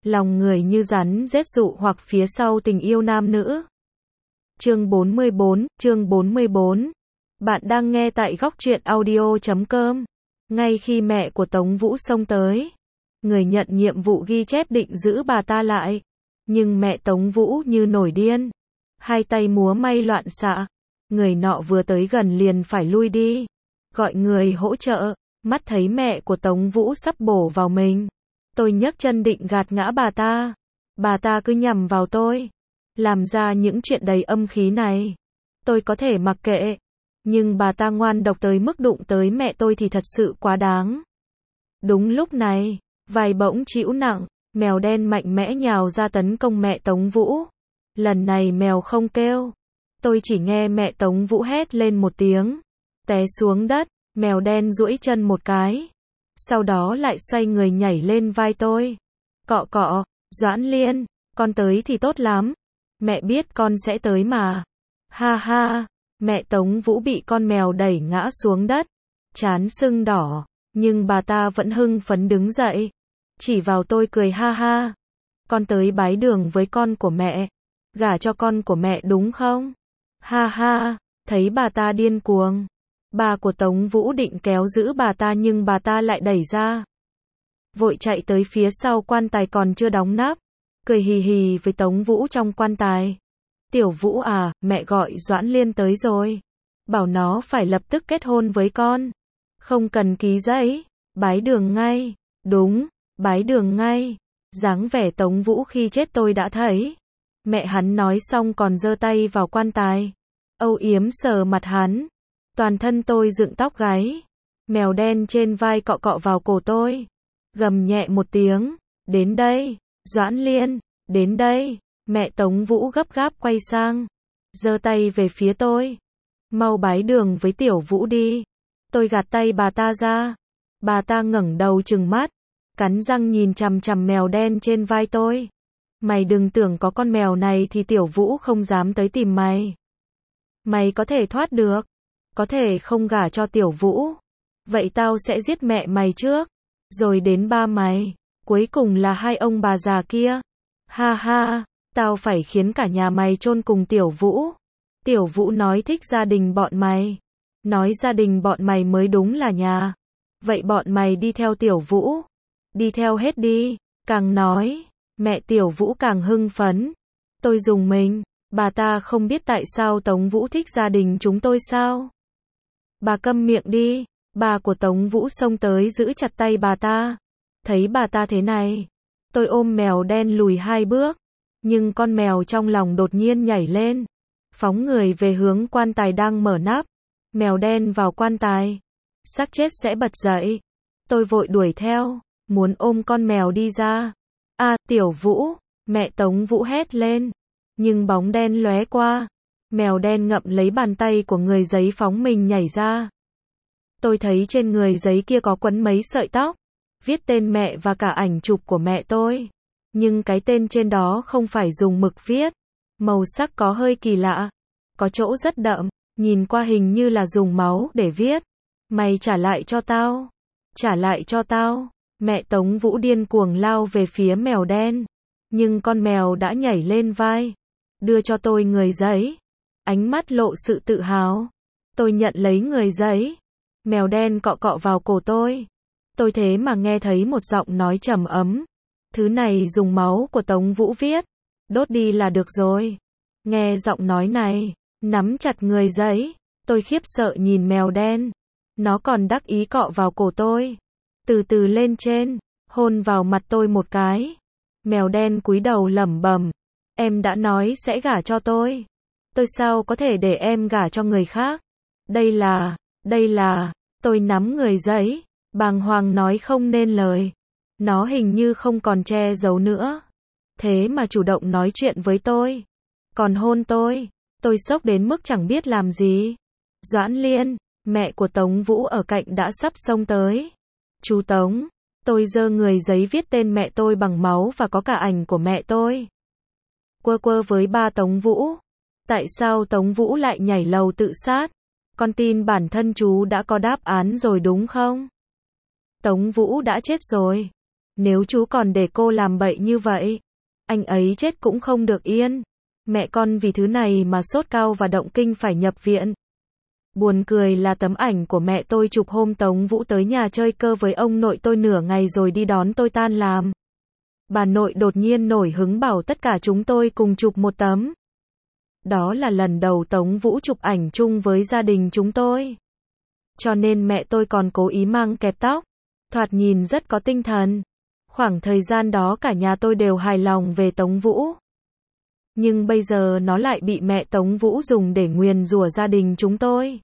lòng người như rắn rết dụ hoặc phía sau tình yêu nam nữ. Chương 44. Bạn đang nghe tại góc truyện audio.com. Ngay khi mẹ của Tống Vũ xông tới, người nhận nhiệm vụ ghi chép định giữ bà ta lại. Nhưng mẹ Tống Vũ như nổi điên, hai tay múa may loạn xạ. Người nọ vừa tới gần liền phải lui đi, gọi người hỗ trợ. Mắt thấy mẹ của Tống Vũ sắp bổ vào mình, tôi nhấc chân định gạt ngã bà ta cứ nhằm vào tôi, làm ra những chuyện đầy âm khí này. Tôi có thể mặc kệ, nhưng bà ta ngoan độc tới mức đụng tới mẹ tôi thì thật sự quá đáng. Đúng lúc này, vai bỗng chịu nặng, mèo đen mạnh mẽ nhào ra tấn công mẹ Tống Vũ. Lần này mèo không kêu, tôi chỉ nghe mẹ Tống Vũ hét lên một tiếng, té xuống đất. Mèo đen duỗi chân một cái, sau đó lại xoay người nhảy lên vai tôi. Cọ cọ, Doãn Liên, con tới thì tốt lắm. Mẹ biết con sẽ tới mà. Ha ha, mẹ Tống Vũ bị con mèo đẩy ngã xuống đất, trán sưng đỏ, nhưng bà ta vẫn hưng phấn đứng dậy, chỉ vào tôi cười ha ha. Con tới bái đường với con của mẹ, gả cho con của mẹ đúng không? Ha ha, thấy bà ta điên cuồng. Bà của Tống Vũ định kéo giữ bà ta nhưng bà ta lại đẩy ra. Vội chạy tới phía sau quan tài còn chưa đóng nắp, cười hì hì với Tống Vũ trong quan tài. Tiểu Vũ à, mẹ gọi Doãn Liên tới rồi. Bảo nó phải lập tức kết hôn với con. Không cần ký giấy, bái đường ngay. Đúng, bái đường ngay. Dáng vẻ Tống Vũ khi chết tôi đã thấy. Mẹ hắn nói xong còn giơ tay vào quan tài, âu yếm sờ mặt hắn. Toàn thân tôi dựng tóc gáy. Mèo đen trên vai cọ cọ vào cổ tôi, gầm nhẹ một tiếng. Đến đây, Doãn Liên, đến đây. Mẹ Tống Vũ gấp gáp quay sang, giơ tay về phía tôi. Mau bái đường với Tiểu Vũ đi. Tôi gạt tay bà ta ra. Bà ta ngẩng đầu trừng mắt, cắn răng nhìn chằm chằm mèo đen trên vai tôi. Mày đừng tưởng có con mèo này thì Tiểu Vũ không dám tới tìm mày. Mày có thể thoát được, có thể không gả cho Tiểu Vũ. Vậy tao sẽ giết mẹ mày trước, rồi đến ba mày, cuối cùng là hai ông bà già kia. Ha ha, tao phải khiến cả nhà mày chôn cùng Tiểu Vũ. Tiểu Vũ nói thích gia đình bọn mày, nói gia đình bọn mày mới đúng là nhà. Vậy bọn mày đi theo Tiểu Vũ, đi theo hết đi. Càng nói, mẹ Tiểu Vũ càng hưng phấn. Tôi rùng mình, bà ta không biết tại sao Tống Vũ thích gia đình chúng tôi sao? Bà câm miệng đi. Bà của Tống Vũ xông tới giữ chặt tay bà ta. Thấy bà ta thế này, tôi ôm mèo đen lùi 2 bước, nhưng con mèo trong lòng đột nhiên nhảy lên, phóng người về hướng quan tài đang mở nắp. Mèo đen vào quan tài, xác chết sẽ bật dậy. Tôi vội đuổi theo, muốn ôm con mèo đi ra. À, Tiểu Vũ, mẹ Tống Vũ hét lên, nhưng bóng đen lóe qua. Mèo đen ngậm lấy bàn tay của người giấy phóng mình nhảy ra. Tôi thấy trên người giấy kia có quấn mấy sợi tóc, viết tên mẹ và cả ảnh chụp của mẹ tôi. Nhưng cái tên trên đó không phải dùng mực viết, màu sắc có hơi kỳ lạ, có chỗ rất đậm, nhìn qua hình như là dùng máu để viết. Mày trả lại cho tao, trả lại cho tao. Mẹ Tống Vũ điên cuồng lao về phía mèo đen, nhưng con mèo đã nhảy lên vai, đưa cho tôi người giấy, ánh mắt lộ sự tự hào. Tôi nhận lấy người giấy, mèo đen cọ cọ vào cổ tôi. Tôi thế mà nghe thấy một giọng nói trầm ấm. Thứ này dùng máu của Tống Vũ viết, đốt đi là được rồi. Nghe giọng nói này, nắm chặt người giấy, tôi khiếp sợ nhìn mèo đen. Nó còn đắc ý cọ vào cổ tôi, từ từ lên trên, hôn vào mặt tôi một cái. Mèo đen cúi đầu lẩm bẩm, em đã nói sẽ gả cho tôi sao có thể để em gả cho người khác? Đây là, tôi nắm người giấy, bàng hoàng nói không nên lời. Nó hình như không còn che giấu nữa, thế mà chủ động nói chuyện với tôi, còn hôn tôi sốc đến mức chẳng biết làm gì. Doãn Liên, mẹ của Tống Vũ ở cạnh đã sắp xông tới. Chú Tống, tôi giơ người giấy viết tên mẹ tôi bằng máu và có cả ảnh của mẹ tôi. Quơ với ba Tống Vũ. Tại sao Tống Vũ lại nhảy lầu tự sát? Con tin bản thân chú đã có đáp án rồi đúng không? Tống Vũ đã chết rồi. Nếu chú còn để cô làm bậy như vậy, anh ấy chết cũng không được yên. Mẹ con vì thứ này mà sốt cao và động kinh phải nhập viện. Buồn cười là tấm ảnh của mẹ tôi chụp hôm Tống Vũ tới nhà chơi cơ với ông nội tôi nửa ngày rồi đi đón tôi tan làm. Bà nội đột nhiên nổi hứng bảo tất cả chúng tôi cùng chụp một tấm. Đó là lần đầu Tống Vũ chụp ảnh chung với gia đình chúng tôi. Cho nên mẹ tôi còn cố ý mang kẹp tóc, thoạt nhìn rất có tinh thần. Khoảng thời gian đó cả nhà tôi đều hài lòng về Tống Vũ. Nhưng bây giờ nó lại bị mẹ Tống Vũ dùng để nguyền rủa gia đình chúng tôi.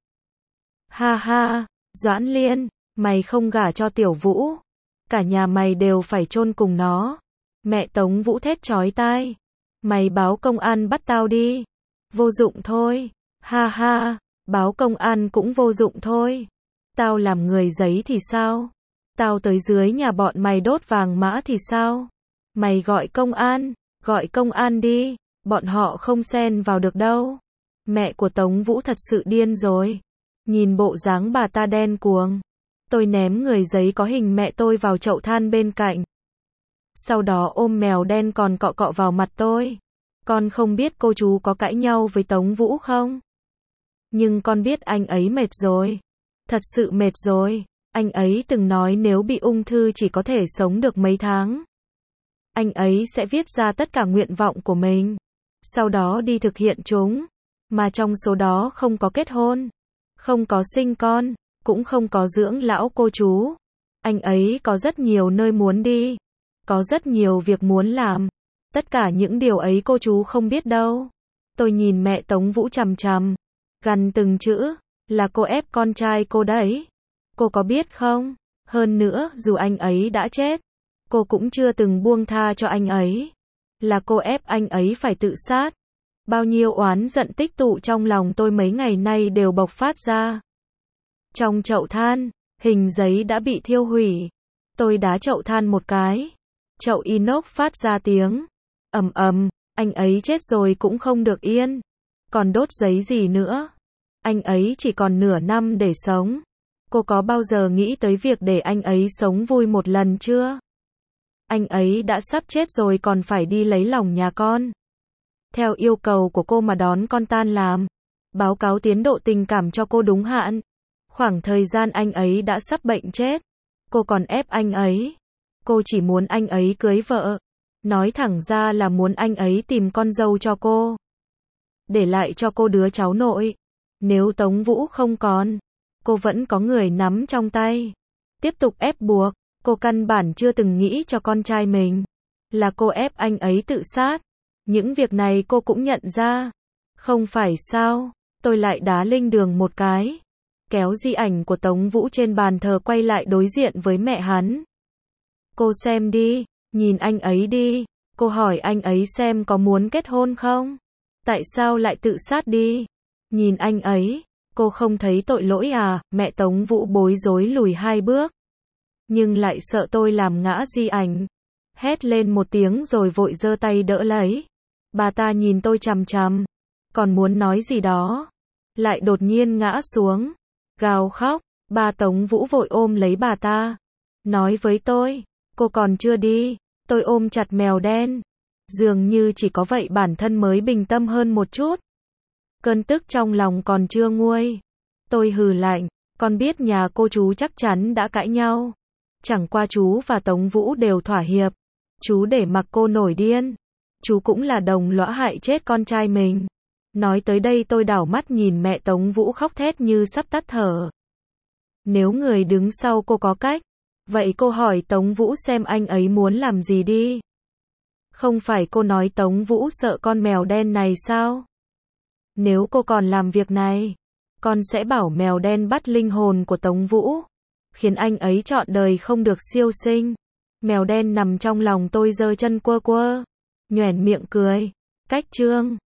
Ha ha, Doãn Liên, mày không gả cho Tiểu Vũ, cả nhà mày đều phải chôn cùng nó. Mẹ Tống Vũ thét chói tai. Mày báo công an bắt tao đi. Vô dụng thôi. Ha ha, báo công an cũng vô dụng thôi. Tao làm người giấy thì sao? Tao tới dưới nhà bọn mày đốt vàng mã thì sao? Mày gọi công an đi, bọn họ không xen vào được đâu. Mẹ của Tống Vũ thật sự điên rồi. Nhìn bộ dáng bà ta đen cuồng. Tôi ném người giấy có hình mẹ tôi vào chậu than bên cạnh. Sau đó ôm mèo đen còn cọ cọ vào mặt tôi. Con không biết cô chú có cãi nhau với Tống Vũ không? Nhưng con biết anh ấy mệt rồi. Thật sự mệt rồi. Anh ấy từng nói nếu bị ung thư chỉ có thể sống được mấy tháng. Anh ấy sẽ viết ra tất cả nguyện vọng của mình. Sau đó đi thực hiện chúng. Mà trong số đó không có kết hôn. Không có sinh con. Cũng không có dưỡng lão cô chú. Anh ấy có rất nhiều nơi muốn đi. Có rất nhiều việc muốn làm. Tất cả những điều ấy cô chú không biết đâu. Tôi nhìn mẹ Tống Vũ chằm chằm. Gằn từng chữ. Là cô ép con trai cô đấy. Cô có biết không? Hơn nữa, dù anh ấy đã chết, cô cũng chưa từng buông tha cho anh ấy. Là cô ép anh ấy phải tự sát. Bao nhiêu oán giận tích tụ trong lòng tôi mấy ngày nay đều bộc phát ra. Trong chậu than, hình giấy đã bị thiêu hủy. Tôi đá chậu than một cái. Chậu inox phát ra tiếng ầm ầm, anh ấy chết rồi cũng không được yên. Còn đốt giấy gì nữa? Anh ấy chỉ còn nửa năm để sống. Cô có bao giờ nghĩ tới việc để anh ấy sống vui một lần chưa? Anh ấy đã sắp chết rồi còn phải đi lấy lòng nhà con. Theo yêu cầu của cô mà đón con tan làm. Báo cáo tiến độ tình cảm cho cô đúng hạn. Khoảng thời gian anh ấy đã sắp bệnh chết. Cô còn ép anh ấy. Cô chỉ muốn anh ấy cưới vợ. Nói thẳng ra là muốn anh ấy tìm con dâu cho cô. Để lại cho cô đứa cháu nội. Nếu Tống Vũ không còn, cô vẫn có người nắm trong tay. Tiếp tục ép buộc, cô căn bản chưa từng nghĩ cho con trai mình. Là cô ép anh ấy tự sát. Những việc này cô cũng nhận ra. Không phải sao, tôi lại đá Linh Đường một cái. Kéo di ảnh của Tống Vũ trên bàn thờ quay lại đối diện với mẹ hắn. Cô xem đi, nhìn anh ấy đi. Cô hỏi anh ấy xem có muốn kết hôn không? Tại sao lại tự sát đi? Nhìn anh ấy, cô không thấy tội lỗi à? Mẹ Tống Vũ bối rối lùi 2 bước. Nhưng lại sợ tôi làm ngã di ảnh. Hét lên một tiếng rồi vội giơ tay đỡ lấy. Bà ta nhìn tôi chằm chằm. Còn muốn nói gì đó. Lại đột nhiên ngã xuống. Gào khóc. Bà Tống Vũ vội ôm lấy bà ta. Nói với tôi, cô còn chưa đi. Tôi ôm chặt mèo đen. Dường như chỉ có vậy bản thân mới bình tâm hơn một chút. Cơn tức trong lòng còn chưa nguôi. Tôi hừ lạnh, con biết nhà cô chú chắc chắn đã cãi nhau. Chẳng qua chú và Tống Vũ đều thỏa hiệp. Chú để mặc cô nổi điên. Chú cũng là đồng lõa hại chết con trai mình. Nói tới đây tôi đảo mắt nhìn mẹ Tống Vũ khóc thét như sắp tắt thở. Nếu người đứng sau cô có cách, vậy cô hỏi Tống Vũ xem anh ấy muốn làm gì đi. Không phải cô nói Tống Vũ sợ con mèo đen này sao? Nếu cô còn làm việc này, con sẽ bảo mèo đen bắt linh hồn của Tống Vũ, khiến anh ấy trọn đời không được siêu sinh. Mèo đen nằm trong lòng tôi giơ chân quơ quơ, nhoẻn miệng cười. Cách chương